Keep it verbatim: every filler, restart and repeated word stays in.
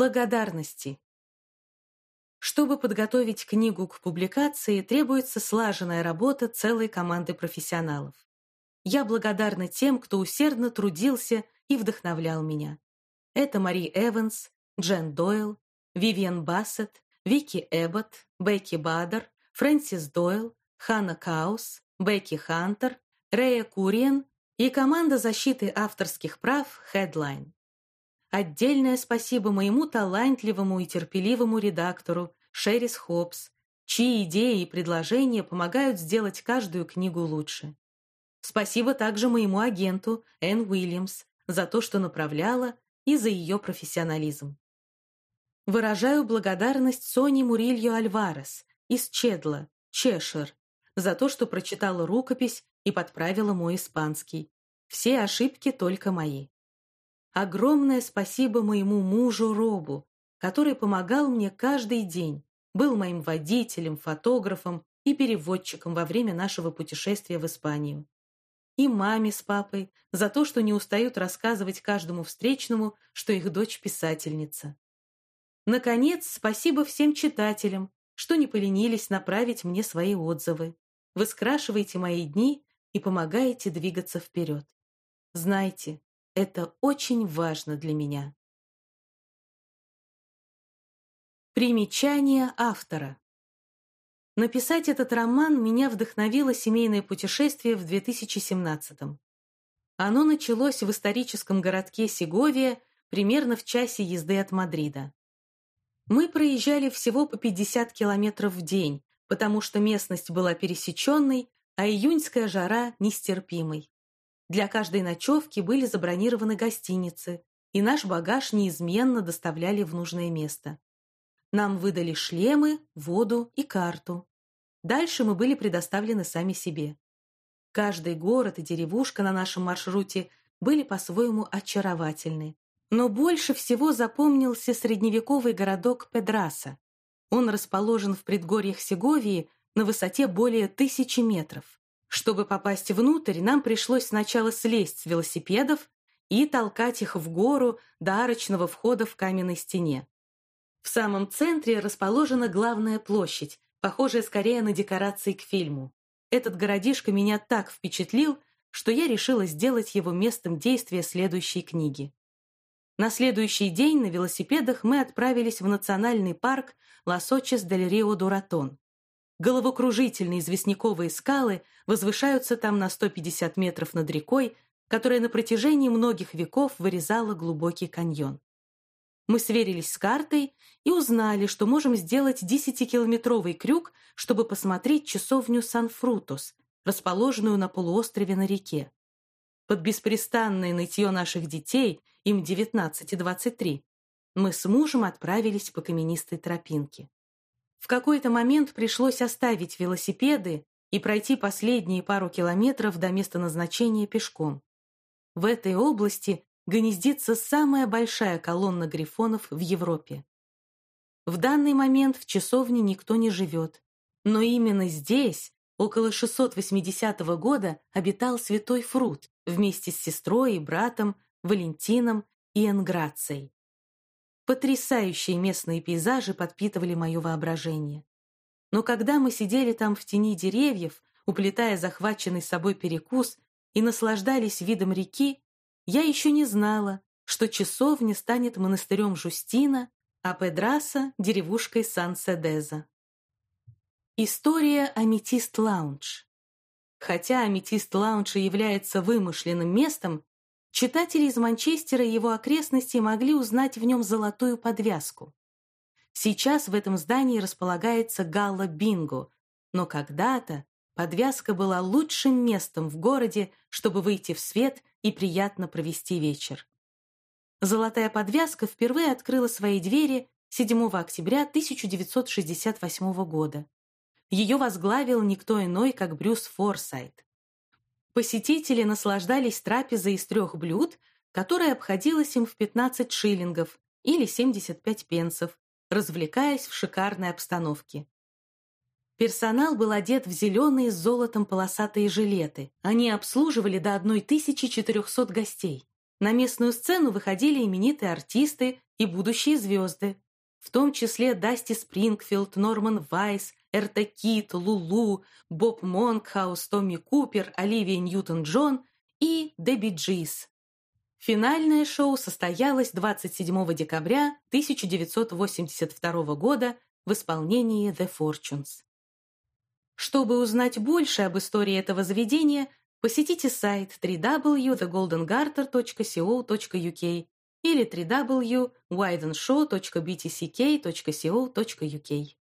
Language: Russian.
Благодарности. Чтобы подготовить книгу к публикации, требуется слаженная работа целой команды профессионалов. Я благодарна тем, кто усердно трудился и вдохновлял меня. Это Мари Эванс, Джен Дойл, Вивиан Бассет, Вики Эбботт, Бекки Бадер, Фрэнсис Дойл, Ханна Каус, Бекки Хантер, Рея Куриен и команда защиты авторских прав Headline. Отдельное спасибо моему талантливому и терпеливому редактору Шерис Хопс, чьи идеи и предложения помогают сделать каждую книгу лучше. Спасибо также моему агенту Энн Уильямс за то, что направляла, и за ее профессионализм. Выражаю благодарность Соне Мурильо Альварес из Чедла, Чешир, за то, что прочитала рукопись и подправила мой испанский. Все ошибки только мои. Огромное спасибо моему мужу Робу, который помогал мне каждый день, был моим водителем, фотографом и переводчиком во время нашего путешествия в Испанию. И маме с папой за то, что не устают рассказывать каждому встречному, что их дочь писательница. Наконец, спасибо всем читателям, что не поленились направить мне свои отзывы. Вы скрашиваете мои дни и помогаете двигаться вперед. Знайте, это очень важно для меня. Примечание автора. Написать этот роман меня вдохновило семейное путешествие в две тысячи семнадцатом. Оно началось в историческом городке Сеговия примерно в часе езды от Мадрида. Мы проезжали всего по пятьдесят километров в день, потому что местность была пересеченной, а июньская жара нестерпимой. Для каждой ночевки были забронированы гостиницы, и наш багаж неизменно доставляли в нужное место. Нам выдали шлемы, воду и карту. Дальше мы были предоставлены сами себе. Каждый город и деревушка на нашем маршруте были по-своему очаровательны. Но больше всего запомнился средневековый городок Педраса. Он расположен в предгорьях Сеговии на высоте более тысячи метров. Чтобы попасть внутрь, нам пришлось сначала слезть с велосипедов и толкать их в гору до арочного входа в каменной стене. В самом центре расположена главная площадь, похожая скорее на декорации к фильму. Этот городишко меня так впечатлил, что я решила сделать его местом действия следующей книги. На следующий день на велосипедах мы отправились в национальный парк Лас-Очес-дель-Рио-ду-Ратон. Головокружительные известняковые скалы возвышаются там на сто пятьдесят метров над рекой, которая на протяжении многих веков вырезала глубокий каньон. Мы сверились с картой и узнали, что можем сделать десятикилометровый крюк, чтобы посмотреть часовню Сан-Фрутос, расположенную на полуострове на реке. Под беспрестанное нытье наших детей, им девятнадцать и двадцать три, мы с мужем отправились по каменистой тропинке. В какой-то момент пришлось оставить велосипеды и пройти последние пару километров до места назначения пешком. В этой области гнездится самая большая колонна грифонов в Европе. В данный момент в часовне никто не живет, но именно здесь, около шестьсот восьмидесятого года, обитал святой Фрут вместе с сестрой и братом Валентином и Энграцией. Потрясающие местные пейзажи подпитывали мое воображение. Но когда мы сидели там в тени деревьев, уплетая захваченный с собой перекус и наслаждались видом реки, я еще не знала, что часовня станет монастырем Жустина, а Педраса — деревушкой Сан-Седеза. История Аметист Лаунж. Хотя Аметист Лаунж является вымышленным местом, читатели из Манчестера и его окрестностей могли узнать в нем золотую подвязку. Сейчас в этом здании располагается Галла Бинго, но когда-то подвязка была лучшим местом в городе, чтобы выйти в свет и приятно провести вечер. Золотая подвязка впервые открыла свои двери седьмого октября тысяча девятьсот шестьдесят восьмого года. Ее возглавил никто иной, как Брюс Форсайт. Посетители наслаждались трапезой из трех блюд, которая обходилась им в пятнадцать шиллингов или семьдесят пять пенсов, развлекаясь в шикарной обстановке. Персонал был одет в зеленые с золотом полосатые жилеты. Они обслуживали до тысячи четырехсот гостей. На местную сцену выходили именитые артисты и будущие звезды, в том числе Дасти Спрингфилд, Норман Вайс, Эрта Кит, Лулу, Боб Монкхаус, Томми Купер, Оливия Ньютон-Джон и The Bee Gees. Финальное шоу состоялось двадцать седьмого декабря тысяча девятьсот восемьдесят второго года в исполнении The Fortunes. Чтобы узнать больше об истории этого заведения, посетите сайт дабл ю дабл ю дабл ю точка the golden garter точка co точка uk или дабл ю дабл ю дабл ю точка wydenshow точка b t c k точка co точка uk.